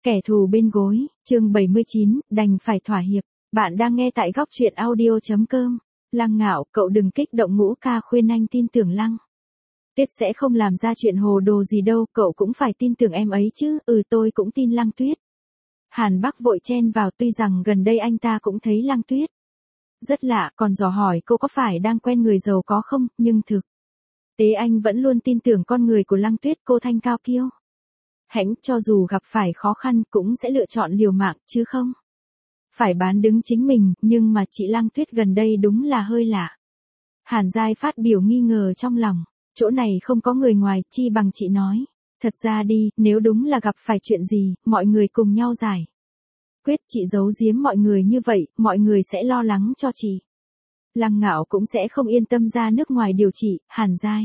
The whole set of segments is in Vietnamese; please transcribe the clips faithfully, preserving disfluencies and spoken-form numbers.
Kẻ thù bên gối, chương bảy mươi chín, đành phải thỏa hiệp. Bạn đang nghe tại góc truyện audio chấm com. Lăng Ngạo, cậu đừng kích động. Ngũ ca khuyên anh tin tưởng Lăng Tuyết sẽ không làm ra chuyện hồ đồ gì đâu, cậu cũng phải tin tưởng em ấy chứ. Ừ, tôi cũng tin Lăng Tuyết. Hàn Bắc vội chen vào, tuy rằng gần đây anh ta cũng thấy Lăng Tuyết rất lạ, còn dò hỏi cô có phải đang quen người giàu có không, nhưng thực tế anh vẫn luôn tin tưởng con người của Lăng Tuyết. Cô thanh cao kiêu hãnh, cho dù gặp phải khó khăn cũng sẽ lựa chọn liều mạng, chứ không phải bán đứng chính mình. Nhưng mà chị Lăng Tuyết gần đây đúng là hơi lạ. Hàn Giai phát biểu nghi ngờ trong lòng. Chỗ này không có người ngoài, chi bằng chị nói thật ra đi, nếu đúng là gặp phải chuyện gì, mọi người cùng nhau giải quyết. Chị giấu giếm mọi người như vậy, mọi người sẽ lo lắng cho chị. Lăng Ngạo cũng sẽ không yên tâm ra nước ngoài điều trị. Hàn Giai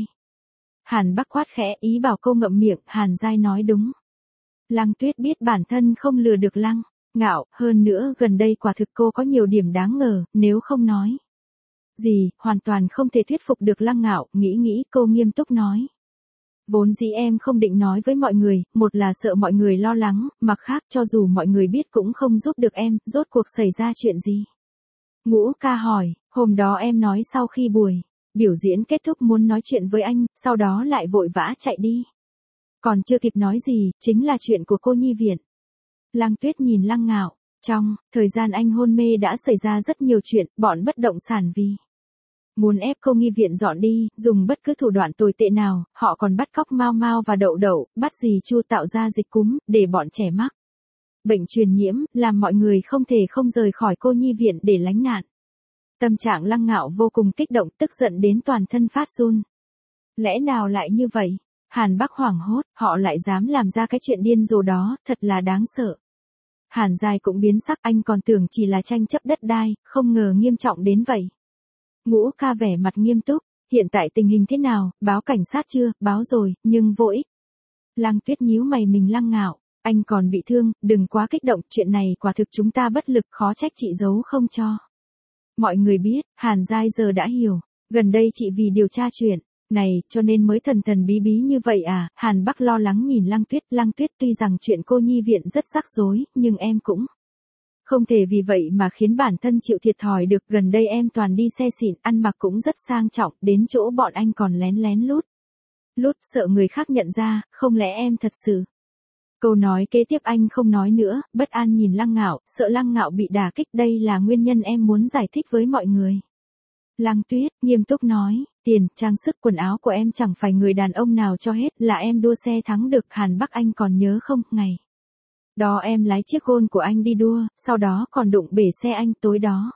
Hàn Bắc quát khẽ, ý bảo cô ngậm miệng. Hàn Giai nói đúng. Lăng Tuyết biết bản thân không lừa được Lăng Ngạo, hơn nữa gần đây quả thực cô có nhiều điểm đáng ngờ, nếu không nói gì, hoàn toàn không thể thuyết phục được Lăng Ngạo. Nghĩ nghĩ, cô nghiêm túc nói. Vốn dĩ em không định nói với mọi người, một là sợ mọi người lo lắng, mặt khác cho dù mọi người biết cũng không giúp được em. Rốt cuộc xảy ra chuyện gì? Ngũ ca hỏi. Hôm đó em nói sau khi buổi biểu diễn kết thúc muốn nói chuyện với anh, sau đó lại vội vã chạy đi. Còn chưa kịp nói gì, chính là chuyện của cô nhi viện. Lăng Tuyết nhìn Lăng Ngạo. Trong thời gian anh hôn mê đã xảy ra rất nhiều chuyện, bọn bất động sản vì muốn ép cô nhi viện dọn đi, dùng bất cứ thủ đoạn tồi tệ nào, họ còn bắt cóc Mao Mao và Đậu Đậu, bắt dì Chu tạo ra dịch cúm, để bọn trẻ mắc bệnh truyền nhiễm, làm mọi người không thể không rời khỏi cô nhi viện để lánh nạn. Tâm trạng Lăng Ngạo vô cùng kích động, tức giận đến toàn thân phát run. Lẽ nào lại như vậy? Hàn Bắc hoảng hốt, họ lại dám làm ra cái chuyện điên rồ đó, thật là đáng sợ. Hàn Giai cũng biến sắc, anh còn tưởng chỉ là tranh chấp đất đai, không ngờ nghiêm trọng đến vậy. Ngũ ca vẻ mặt nghiêm túc, hiện tại tình hình thế nào, báo cảnh sát chưa? Báo rồi, nhưng vô ích. Lăng Tuyết nhíu mày. Mình Lăng Ngạo, anh còn bị thương, đừng quá kích động, chuyện này quả thực chúng ta bất lực, khó trách chị giấu không cho mọi người biết. Hàn Giai giờ đã hiểu, gần đây chị vì điều tra chuyện này, cho nên mới thần thần bí bí như vậy à? Hàn Bắc lo lắng nhìn Lăng Tuyết. Lăng Tuyết, tuy rằng chuyện cô nhi viện rất rắc rối, nhưng em cũng không thể vì vậy mà khiến bản thân chịu thiệt thòi được. Gần đây em toàn đi xe xịn, ăn mặc cũng rất sang trọng, đến chỗ bọn anh còn lén lén lút lút, sợ người khác nhận ra, không lẽ em thật sự... Câu nói kế tiếp anh không nói nữa, bất an nhìn Lăng Ngạo, sợ Lăng Ngạo bị đả kích. Đây là nguyên nhân em muốn giải thích với mọi người. Lăng Tuyết nghiêm túc nói, tiền, trang sức, quần áo của em chẳng phải người đàn ông nào cho hết, là em đua xe thắng được. Hàn Bắc, anh còn nhớ không, ngày đó em lái chiếc Gôn của anh đi đua, sau đó còn đụng bể xe anh. Tối đó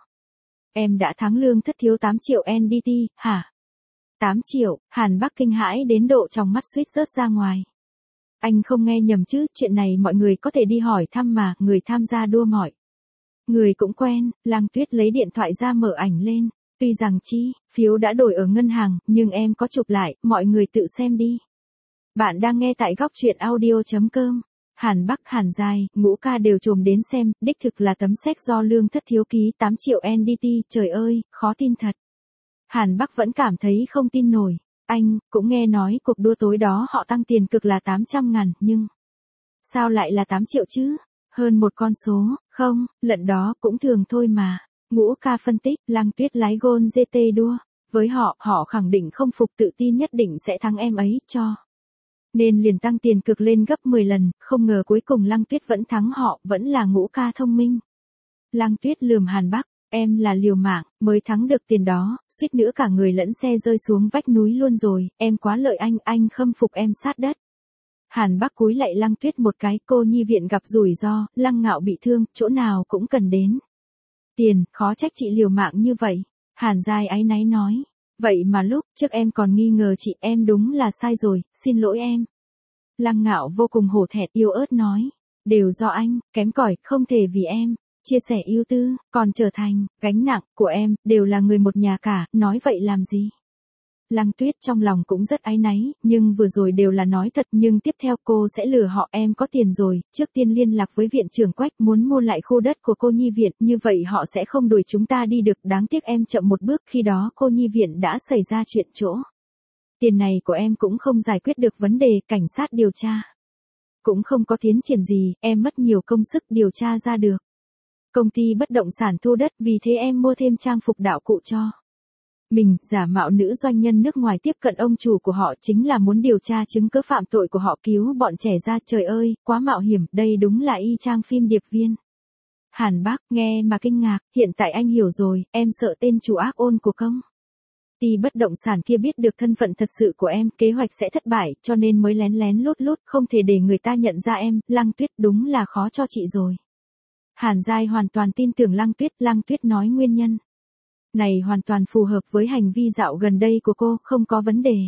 em đã thắng lương thất thiếu tám triệu en đê tê, hả? tám triệu, Hàn Bắc kinh hãi đến độ trong mắt suýt rớt ra ngoài. Anh không nghe nhầm chứ, chuyện này mọi người có thể đi hỏi thăm mà, người tham gia đua mọi người cũng quen. Lăng Tuyết lấy điện thoại ra mở ảnh lên. Tuy rằng chi phiếu đã đổi ở ngân hàng, nhưng em có chụp lại, mọi người tự xem đi. Bạn đang nghe tại góc truyện audio chấm com. Hàn Bắc, Hàn Giai, Ngũ ca đều trồm đến xem, đích thực là tấm séc do lương thất thiếu ký, tám triệu en đê tê, trời ơi, khó tin thật. Hàn Bắc vẫn cảm thấy không tin nổi. Anh cũng nghe nói cuộc đua tối đó họ tăng tiền cực là tám trăm ngàn, nhưng sao lại là tám triệu chứ? Hơn một con số, không, lận đó cũng thường thôi mà. Ngũ ca phân tích. Lăng Tuyết lái Gôn giê tê đua với họ, họ khẳng định không phục, tự tin nhất định sẽ thắng em ấy, cho nên liền tăng tiền cực lên gấp mười lần, không ngờ cuối cùng Lăng Tuyết vẫn thắng họ. Vẫn là Ngũ ca thông minh. Lăng Tuyết lườm Hàn Bắc, em là liều mạng mới thắng được tiền đó, suýt nữa cả người lẫn xe rơi xuống vách núi luôn rồi, em quá lợi anh, anh khâm phục em sát đất. Hàn Bắc cúi lạy Lăng Tuyết một cái. Cô nhi viện gặp rủi ro, Lăng Ngạo bị thương, chỗ nào cũng cần đến tiền, khó trách chị liều mạng như vậy. Hàn Giai áy náy nói, vậy mà lúc trước em còn nghi ngờ chị, em đúng là sai rồi, xin lỗi em. Lăng Ngạo vô cùng hổ thẹn, yếu ớt nói, đều do anh, kém cỏi, không thể vì em chia sẻ ưu tư, còn trở thành gánh nặng của em, đều là người một nhà cả, nói vậy làm gì? Lăng Tuyết trong lòng cũng rất áy náy, nhưng vừa rồi đều là nói thật, nhưng tiếp theo cô sẽ lừa họ. Em có tiền rồi, trước tiên liên lạc với viện trưởng Quách, muốn mua lại khu đất của cô nhi viện, như vậy họ sẽ không đuổi chúng ta đi được. Đáng tiếc em chậm một bước, khi đó cô nhi viện đã xảy ra chuyện chỗ tiền này của em cũng không giải quyết được vấn đề, cảnh sát điều tra Cũng không có tiến triển gì, em mất nhiều công sức điều tra ra được. Công ty bất động sản thu đất, vì thế em mua thêm trang phục đạo cụ cho mình, giả mạo nữ doanh nhân nước ngoài tiếp cận ông chủ của họ chính là muốn điều tra chứng cứ phạm tội của họ, cứu bọn trẻ ra. Trời ơi, quá mạo hiểm, đây đúng là y chang phim điệp viên. Hàn Bắc nghe mà kinh ngạc, hiện tại anh hiểu rồi, em sợ tên chủ ác ôn của công ty bất động sản kia biết được thân phận thật sự của em, kế hoạch sẽ thất bại, cho nên mới lén lén lút lút, không thể để người ta nhận ra em. Lăng Tuyết đúng là khó cho chị rồi. Hàn Giai hoàn toàn tin tưởng Lăng Tuyết, Lăng Tuyết nói nguyên nhân này hoàn toàn phù hợp với hành vi dạo gần đây của cô, không có vấn đề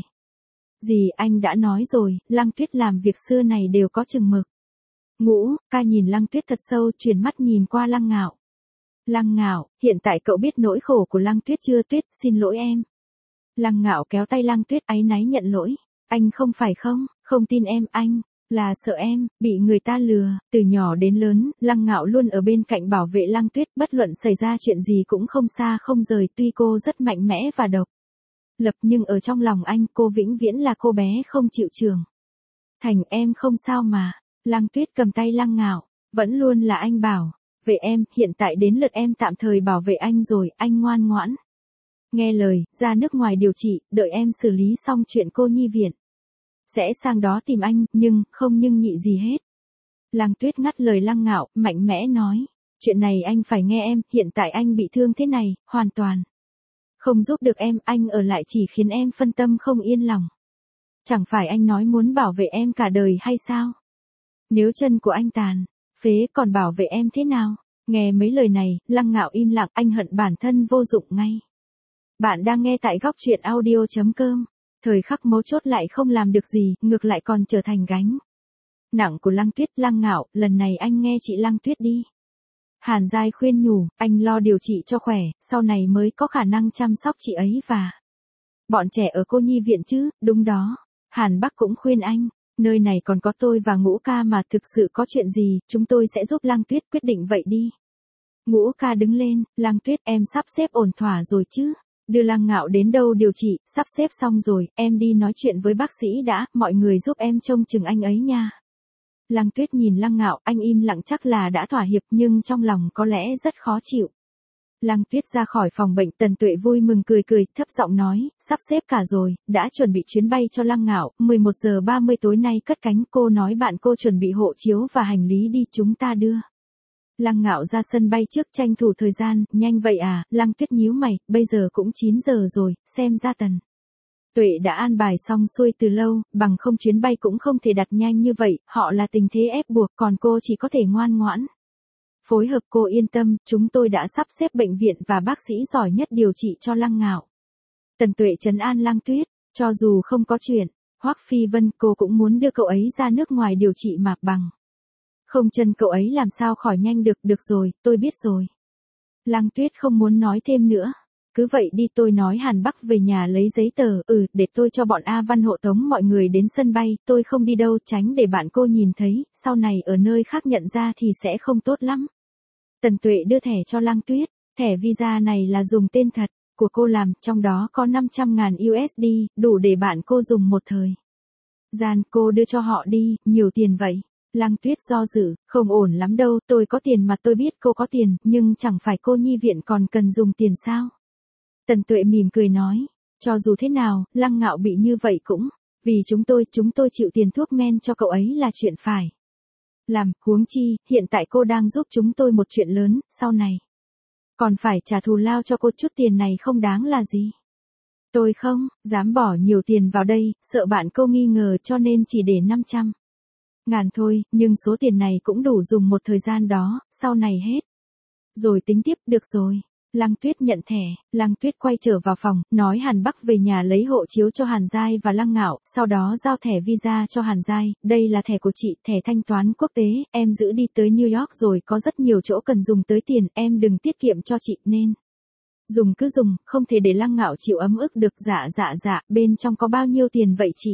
gì. Anh đã nói rồi, Lăng Tuyết làm việc xưa này đều có chừng mực. Ngũ ca nhìn Lăng Tuyết thật sâu, chuyển mắt nhìn qua Lăng Ngạo. Lăng Ngạo, hiện tại cậu biết nỗi khổ của Lăng Tuyết chưa? Tuyết, xin lỗi em. Lăng Ngạo kéo tay Lăng Tuyết, áy náy nhận lỗi. Anh không phải không, không tin em, anh là sợ em bị người ta lừa. Từ nhỏ đến lớn, Lăng Ngạo luôn ở bên cạnh bảo vệ Lăng Tuyết, bất luận xảy ra chuyện gì cũng không xa không rời. Tuy cô rất mạnh mẽ và độc lập, nhưng ở trong lòng anh, cô vĩnh viễn là cô bé không chịu trưởng thành. Em không sao mà. Lăng Tuyết cầm tay Lăng Ngạo, vẫn luôn là anh bảo vệ em, hiện tại đến lượt em tạm thời bảo vệ anh rồi. Anh ngoan ngoãn nghe lời, ra nước ngoài điều trị, đợi em xử lý xong chuyện cô nhi viện sẽ sang đó tìm anh, nhưng, không nhưng nhị gì hết. Lăng Tuyết ngắt lời Lăng Ngạo, mạnh mẽ nói, chuyện này anh phải nghe em, hiện tại anh bị thương thế này, hoàn toàn không giúp được em, anh ở lại chỉ khiến em phân tâm không yên lòng. Chẳng phải anh nói muốn bảo vệ em cả đời hay sao? Nếu chân của anh tàn phế còn bảo vệ em thế nào? Nghe mấy lời này, Lăng Ngạo im lặng, anh hận bản thân vô dụng ngay. Bạn đang nghe tại góc truyện audio chấm com. Thời khắc mấu chốt lại không làm được gì, ngược lại còn trở thành gánh nặng của Lăng Tuyết. Lăng Ngạo, lần này anh nghe chị Lăng Tuyết đi. Hàn Giai khuyên nhủ, anh lo điều trị cho khỏe, sau này mới có khả năng chăm sóc chị ấy và bọn trẻ ở cô nhi viện chứ. Đúng đó. Hàn Bắc cũng khuyên anh, nơi này còn có tôi và Ngũ ca mà, thực sự có chuyện gì, chúng tôi sẽ giúp. Lăng Tuyết quyết định vậy đi. Ngũ ca đứng lên, Lăng Tuyết, em sắp xếp ổn thỏa rồi chứ? Đưa Lăng Ngạo đến đâu điều trị, sắp xếp xong rồi, em đi nói chuyện với bác sĩ đã, mọi người giúp em trông chừng anh ấy nha. Lăng Tuyết nhìn Lăng Ngạo, anh im lặng, chắc là đã thỏa hiệp nhưng trong lòng có lẽ rất khó chịu. Lăng Tuyết ra khỏi phòng bệnh, Tần Tuệ vui mừng cười cười, thấp giọng nói, sắp xếp cả rồi, đã chuẩn bị chuyến bay cho Lăng Ngạo, mười một giờ ba mươi tối nay cất cánh. Cô nói bạn cô chuẩn bị hộ chiếu và hành lý đi, chúng ta đưa Lăng Ngạo ra sân bay trước, tranh thủ thời gian. Nhanh vậy à? Lăng Tuyết nhíu mày, bây giờ cũng chín giờ rồi, xem ra Tần Tuệ đã an bài xong xuôi từ lâu, bằng không chuyến bay cũng không thể đặt nhanh như vậy, họ là tình thế ép buộc, còn cô chỉ có thể ngoan ngoãn phối hợp. Cô yên tâm, chúng tôi đã sắp xếp bệnh viện và bác sĩ giỏi nhất điều trị cho Lăng Ngạo. Tần Tuệ trấn an Lăng Tuyết, cho dù không có chuyện Hoắc Phi Vân, cô cũng muốn đưa cậu ấy ra nước ngoài điều trị mà, bằng không chân cậu ấy làm sao khỏi nhanh được. Được rồi, tôi biết rồi. Lăng Tuyết không muốn nói thêm nữa. Cứ vậy đi, tôi nói Hàn Bắc về nhà lấy giấy tờ, ừ, để tôi cho bọn A Văn hộ tống mọi người đến sân bay, tôi không đi đâu, tránh để bạn cô nhìn thấy, sau này ở nơi khác nhận ra thì sẽ không tốt lắm. Tần Tuệ đưa thẻ cho Lăng Tuyết, thẻ visa này là dùng tên thật của cô làm, trong đó có năm trăm ngàn u ét đê, đủ để bạn cô dùng một thời gian. Cô đưa cho họ đi, nhiều tiền vậy. Lăng Tuyết do dự, không ổn lắm đâu, tôi có tiền mà. Tôi biết cô có tiền, nhưng chẳng phải cô nhi viện còn cần dùng tiền sao? Tần Tuệ mỉm cười nói, cho dù thế nào, Lăng Ngạo bị như vậy cũng vì chúng tôi, chúng tôi chịu tiền thuốc men cho cậu ấy là chuyện phải làm, huống chi, hiện tại cô đang giúp chúng tôi một chuyện lớn, sau này còn phải trả thù lao cho cô, chút tiền này không đáng là gì. Tôi không dám bỏ nhiều tiền vào đây, sợ bạn cô nghi ngờ, cho nên chỉ để năm trăm ngàn thôi, nhưng số tiền này cũng đủ dùng một thời gian đó, sau này hết rồi tính tiếp. Được rồi. Lăng Tuyết nhận thẻ, Lăng Tuyết quay trở vào phòng, nói Hàn Bắc về nhà lấy hộ chiếu cho Hàn Giai và Lăng Ngạo, sau đó giao thẻ visa cho Hàn Giai. Đây là thẻ của chị, thẻ thanh toán quốc tế, em giữ đi tới New York rồi, có rất nhiều chỗ cần dùng tới tiền, em đừng tiết kiệm cho chị, nên dùng cứ dùng, không thể để Lăng Ngạo chịu ấm ức được. Dạ dạ dạ, bên trong có bao nhiêu tiền vậy chị?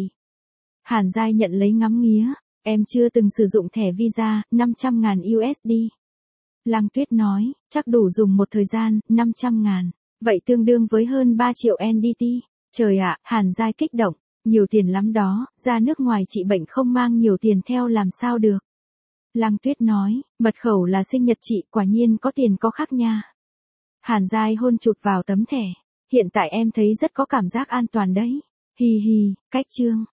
Hàn Giai nhận lấy ngắm nghía, em chưa từng sử dụng thẻ visa, năm trăm ngàn u ét đê. Lăng Tuyết nói, chắc đủ dùng một thời gian. Năm trăm ngàn, vậy tương đương với hơn ba triệu en đê tê. Trời ạ, Hàn Giai kích động, Nhiều tiền lắm đó, ra nước ngoài trị bệnh không mang nhiều tiền theo làm sao được. Lăng Tuyết nói, mật khẩu là sinh nhật chị, quả nhiên có tiền có khác nha. Hàn Giai hôn chụp vào tấm thẻ. Hiện tại em thấy rất có cảm giác an toàn đấy. Hi hi, cách chương.